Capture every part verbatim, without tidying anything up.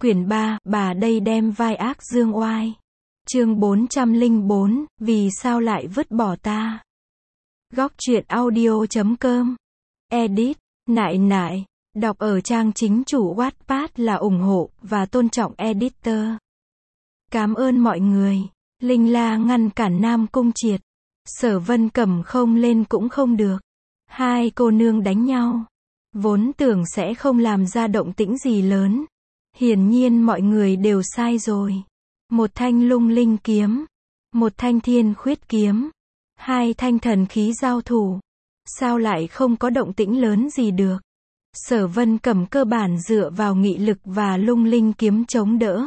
Quyển ba, bà đây đem vai ác dương oai. Chương bốn trăm lẻ bốn, vì sao lại vứt bỏ ta? Góc truyện audio chấm com. Edit, nại nại, đọc ở trang chính chủ Wattpad là ủng hộ và tôn trọng editor. Cảm ơn mọi người. Linh La ngăn cản Nam Cung Triệt. Sở Vân Cẩm không lên cũng không được. Hai cô nương đánh nhau. Vốn tưởng sẽ không làm ra động tĩnh gì lớn. Hiển nhiên mọi người đều sai rồi. Một thanh lung linh kiếm. Một thanh thiên khuyết kiếm. Hai thanh thần khí giao thủ. Sao lại không có động tĩnh lớn gì được? Sở Vân Cẩm cơ bản dựa vào nghị lực và lung linh kiếm chống đỡ.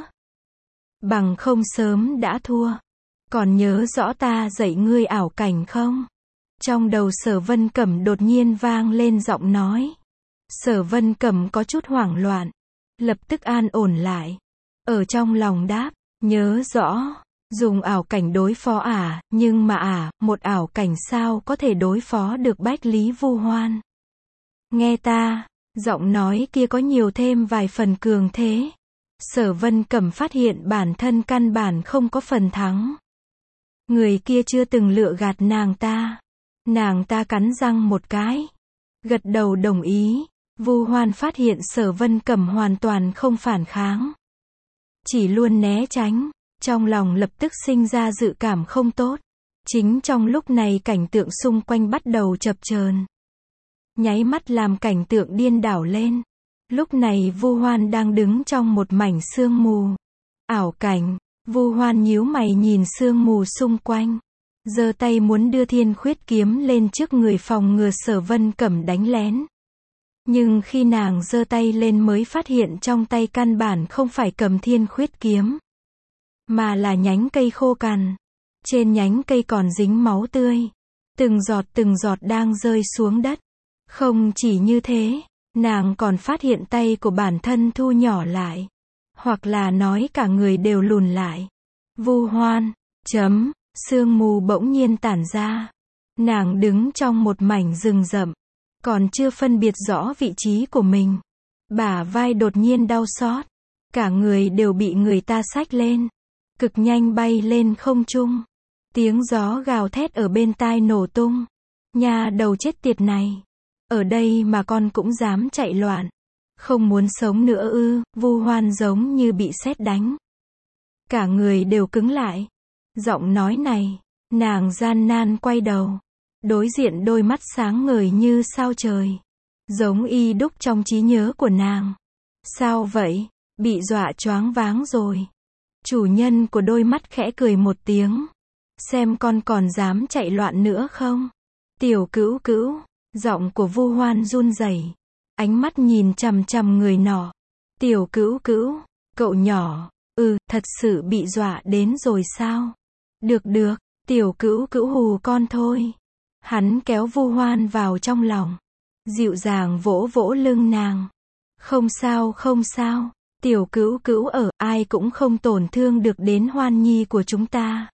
Bằng không sớm đã thua. Còn nhớ rõ ta dạy ngươi ảo cảnh không? Trong đầu Sở Vân Cẩm đột nhiên vang lên giọng nói. Sở Vân Cẩm có chút hoảng loạn. Lập tức an ổn lại. Ở trong lòng đáp, nhớ rõ. Dùng ảo cảnh đối phó à, nhưng mà à, một ảo cảnh sao có thể đối phó được Bách Lý Vu Hoan. Nghe ta, giọng nói kia có nhiều thêm vài phần cường thế. Sở Vân Cẩm phát hiện bản thân căn bản không có phần thắng. Người kia chưa từng lựa gạt nàng ta. Nàng ta cắn răng một cái. Gật đầu đồng ý. Vu Hoan phát hiện Sở Vân Cẩm hoàn toàn không phản kháng. Chỉ luôn né tránh. Trong lòng lập tức sinh ra dự cảm không tốt. Chính trong lúc này cảnh tượng xung quanh bắt đầu chập chờn. Nháy mắt làm cảnh tượng điên đảo lên. Lúc này Vu Hoan đang đứng trong một mảnh sương mù. Ảo cảnh. Vu Hoan nhíu mày nhìn sương mù xung quanh. Giơ tay muốn đưa thiên khuyết kiếm lên trước người phòng ngừa Sở Vân Cẩm đánh lén. Nhưng khi nàng giơ tay lên mới phát hiện trong tay căn bản không phải cầm thiên khuyết kiếm. Mà là nhánh cây khô cằn. Trên nhánh cây còn dính máu tươi. Từng giọt từng giọt đang rơi xuống đất. Không chỉ như thế, nàng còn phát hiện tay của bản thân thu nhỏ lại. Hoặc là nói cả người đều lùn lại. Vu Hoan, chấm, sương mù bỗng nhiên tản ra. Nàng đứng trong một mảnh rừng rậm. Còn chưa phân biệt rõ vị trí của mình. Bả vai đột nhiên đau xót. Cả người đều bị người ta xách lên. Cực nhanh bay lên không trung. Tiếng gió gào thét ở bên tai nổ tung. Nha đầu chết tiệt này. Ở đây mà con cũng dám chạy loạn. Không muốn sống nữa ư? Vu Hoan giống như bị sét đánh. Cả người đều cứng lại. Giọng nói này. Nàng gian nan quay đầu. Đối diện đôi mắt sáng ngời như sao trời. Giống y đúc trong trí nhớ của nàng. Sao vậy? Bị dọa choáng váng rồi. Chủ nhân của đôi mắt khẽ cười một tiếng. Xem con còn dám chạy loạn nữa không? Tiểu Cữu Cữu. Giọng của Vu Hoan run rẩy. Ánh mắt nhìn chằm chằm người nọ. Tiểu Cữu Cữu. Cậu nhỏ. Ừ, thật sự bị dọa đến rồi sao? Được được. Tiểu Cữu Cữu hù con thôi. Hắn kéo Vu Hoan vào trong lòng. Dịu dàng vỗ vỗ lưng nàng. Không sao không sao. Tiểu Cữu Cữu ở, ai cũng không tổn thương được đến Hoan Nhi của chúng ta.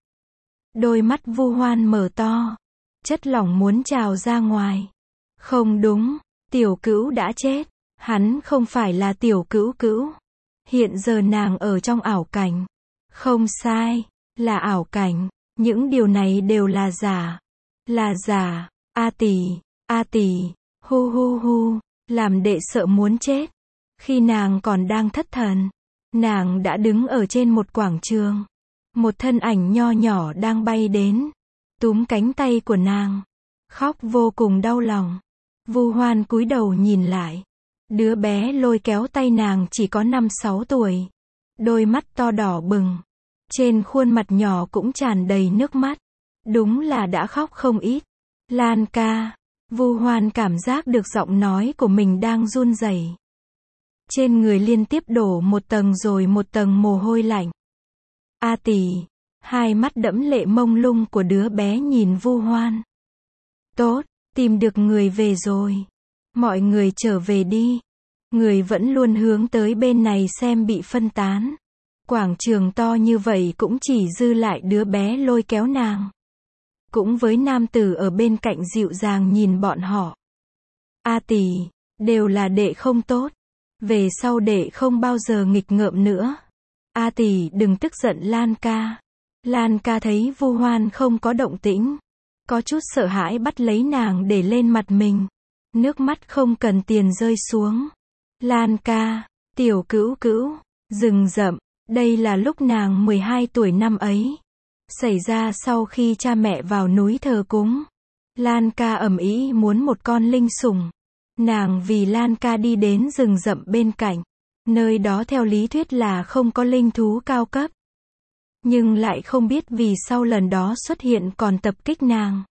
Đôi mắt Vu Hoan mở to. Chất lỏng muốn trào ra ngoài. Không đúng, Tiểu Cữu đã chết. Hắn không phải là Tiểu Cữu Cữu. Hiện giờ nàng ở trong ảo cảnh. Không sai, là ảo cảnh. Những điều này đều là giả. Là giả. A tỷ, a tỷ, hu hu hu, làm đệ sợ muốn chết. Khi nàng còn đang thất thần, nàng đã đứng ở trên một quảng trường. Một thân ảnh nho nhỏ đang bay đến, túm cánh tay của nàng, khóc vô cùng đau lòng. Vu Hoan cúi đầu nhìn lại. Đứa bé lôi kéo tay nàng chỉ có năm sáu tuổi. Đôi mắt to đỏ bừng. Trên khuôn mặt nhỏ cũng tràn đầy nước mắt. Đúng là đã khóc không ít. Lan ca. Vu Hoan cảm giác được giọng nói của mình đang run rẩy. Trên người liên tiếp đổ một tầng rồi một tầng mồ hôi lạnh. A tỷ. Hai mắt đẫm lệ mông lung của đứa bé nhìn Vu Hoan. Tốt, tìm được người về rồi. Mọi người trở về đi. Người vẫn luôn hướng tới bên này xem bị phân tán. Quảng trường to như vậy cũng chỉ dư lại đứa bé lôi kéo nàng. Cũng với nam tử ở bên cạnh dịu dàng nhìn bọn họ. A tỷ, đều là đệ không tốt. Về sau đệ không bao giờ nghịch ngợm nữa. A tỷ đừng tức giận Lan ca. Lan ca thấy Vu Hoan không có động tĩnh, có chút sợ hãi bắt lấy nàng để lên mặt mình. Nước mắt không cần tiền rơi xuống. Lan ca, tiểu cữu cữu, rừng rậm, đây là lúc nàng mười hai tuổi năm ấy. Xảy ra sau khi cha mẹ vào núi thờ cúng. Lan ca ầm ĩ muốn một con linh sủng. Nàng vì Lan ca đi đến rừng rậm bên cạnh. Nơi đó theo lý thuyết là không có linh thú cao cấp. Nhưng lại không biết vì sau lần đó xuất hiện còn tập kích nàng.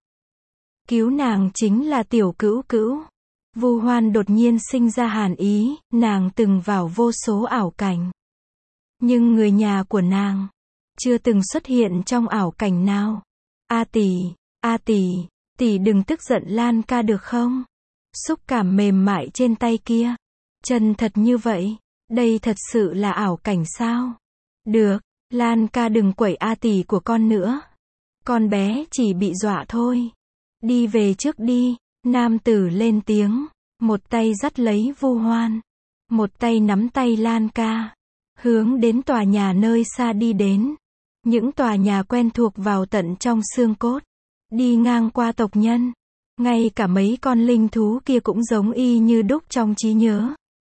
Cứu nàng chính là tiểu cữu cữu. Vu Hoan đột nhiên sinh ra hàn ý, nàng từng vào vô số ảo cảnh. Nhưng người nhà của nàng chưa từng xuất hiện trong ảo cảnh nào. A tỷ, a tỷ, tỷ đừng tức giận Lan ca được không? Xúc cảm mềm mại trên tay kia, chân thật như vậy, đây thật sự là ảo cảnh sao? Được, Lan ca đừng quẩy a tỷ của con nữa. Con bé chỉ bị dọa thôi. Đi về trước đi, nam tử lên tiếng, một tay dắt lấy Vu Hoan, một tay nắm tay Lan ca, hướng đến tòa nhà nơi xa đi đến. Những tòa nhà quen thuộc vào tận trong xương cốt, đi ngang qua tộc nhân, ngay cả mấy con linh thú kia cũng giống y như đúc trong trí nhớ.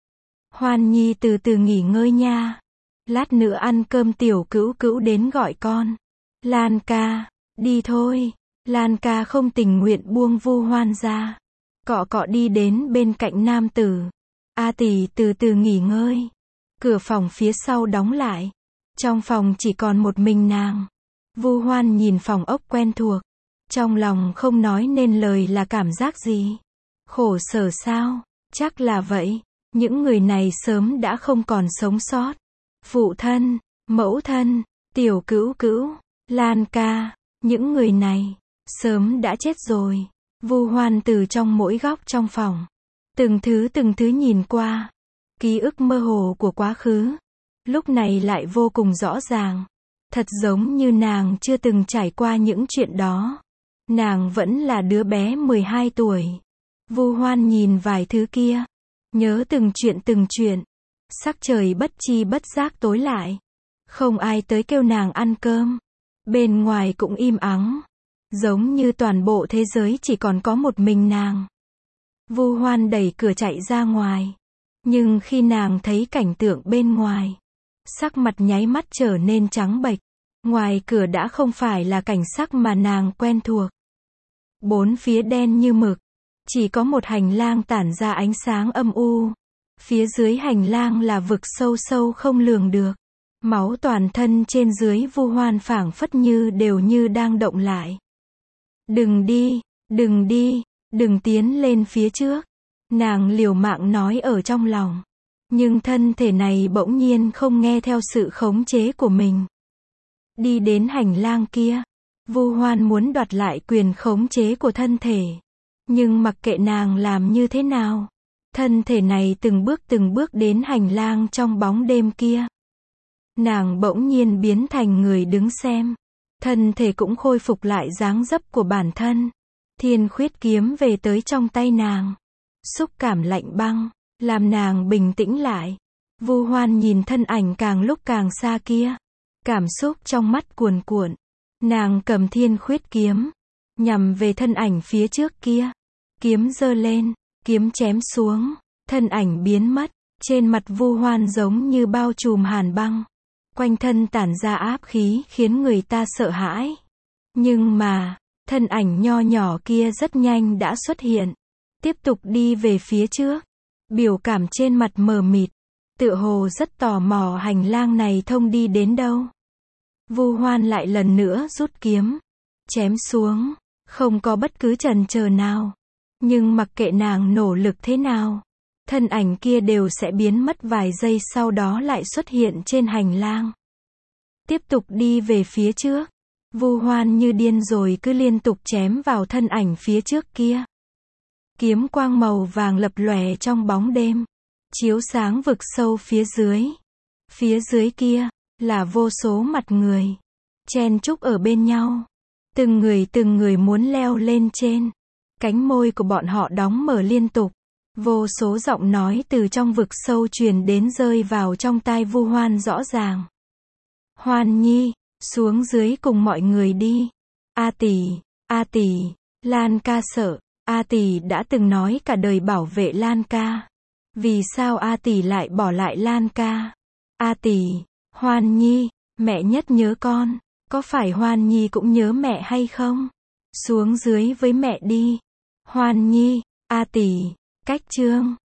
Hoan Nhi từ từ nghỉ ngơi nha. Lát nữa ăn cơm tiểu cữu cữu đến gọi con. Lan ca, đi thôi. Lan ca không tình nguyện buông Vu Hoan ra. Cọ cọ đi đến bên cạnh nam tử. A tỷ từ từ nghỉ ngơi. Cửa phòng phía sau đóng lại. Trong phòng chỉ còn một mình nàng. Vu Hoan nhìn phòng ốc quen thuộc. Trong lòng không nói nên lời là cảm giác gì. Khổ sở sao? Chắc là vậy. Những người này sớm đã không còn sống sót. Phụ thân, mẫu thân, tiểu cữu cữu, Lan ca, những người này sớm đã chết rồi. Vu Hoan từ trong mỗi góc trong phòng, từng thứ từng thứ nhìn qua, ký ức mơ hồ của quá khứ, lúc này lại vô cùng rõ ràng, thật giống như nàng chưa từng trải qua những chuyện đó. Nàng vẫn là đứa bé mười hai tuổi. Vu Hoan nhìn vài thứ kia, nhớ từng chuyện từng chuyện. Sắc trời bất chi bất giác tối lại. Không ai tới kêu nàng ăn cơm. Bên ngoài cũng im ắng. Giống như toàn bộ thế giới chỉ còn có một mình nàng. Vu Hoan đẩy cửa chạy ra ngoài. Nhưng khi nàng thấy cảnh tượng bên ngoài, sắc mặt nháy mắt trở nên trắng bệch. Ngoài cửa đã không phải là cảnh sắc mà nàng quen thuộc. Bốn phía đen như mực. Chỉ có một hành lang tản ra ánh sáng âm u. Phía dưới hành lang là vực sâu sâu không lường được. Máu toàn thân trên dưới Vu Hoan phảng phất như đều như đang động lại. Đừng đi, đừng đi, đừng tiến lên phía trước. Nàng liều mạng nói ở trong lòng. Nhưng thân thể này bỗng nhiên không nghe theo sự khống chế của mình. Đi đến hành lang kia. Vu Hoan muốn đoạt lại quyền khống chế của thân thể. Nhưng mặc kệ nàng làm như thế nào, thân thể này từng bước từng bước đến hành lang trong bóng đêm kia. Nàng bỗng nhiên biến thành người đứng xem. Thân thể cũng khôi phục lại dáng dấp của bản thân. Thiên khuyết kiếm về tới trong tay nàng. Xúc cảm lạnh băng, làm nàng bình tĩnh lại. Vu Hoan nhìn thân ảnh càng lúc càng xa kia. Cảm xúc trong mắt cuồn cuộn. Nàng cầm thiên khuyết kiếm, nhằm về thân ảnh phía trước kia. Kiếm giơ lên, kiếm chém xuống, thân ảnh biến mất. Trên mặt Vu Hoan giống như bao trùm hàn băng. Quanh thân tản ra áp khí khiến người ta sợ hãi. Nhưng mà, thân ảnh nho nhỏ kia rất nhanh đã xuất hiện. Tiếp tục đi về phía trước. Biểu cảm trên mặt mờ mịt. Tựa hồ rất tò mò hành lang này thông đi đến đâu. Vu Hoan lại lần nữa rút kiếm. Chém xuống. Không có bất cứ chần chờ nào. Nhưng mặc kệ nàng nỗ lực thế nào, thân ảnh kia đều sẽ biến mất vài giây sau đó lại xuất hiện trên hành lang. Tiếp tục đi về phía trước. Vu Hoan như điên rồi cứ liên tục chém vào thân ảnh phía trước kia. Kiếm quang màu vàng lập lòe trong bóng đêm, chiếu sáng vực sâu phía dưới. Phía dưới kia, là vô số mặt người, chen chúc ở bên nhau. Từng người từng người muốn leo lên trên. Cánh môi của bọn họ đóng mở liên tục. Vô số giọng nói từ trong vực sâu truyền đến rơi vào trong tai Vu Hoan rõ ràng. Hoan Nhi, xuống dưới cùng mọi người đi. A Tỷ, A Tỷ, Lan ca sợ, A Tỷ đã từng nói cả đời bảo vệ Lan ca. Vì sao A Tỷ lại bỏ lại Lan ca? A Tỷ, Hoan Nhi, mẹ nhất nhớ con, có phải Hoan Nhi cũng nhớ mẹ hay không? Xuống dưới với mẹ đi. Hoan Nhi, A Tỷ, cách chương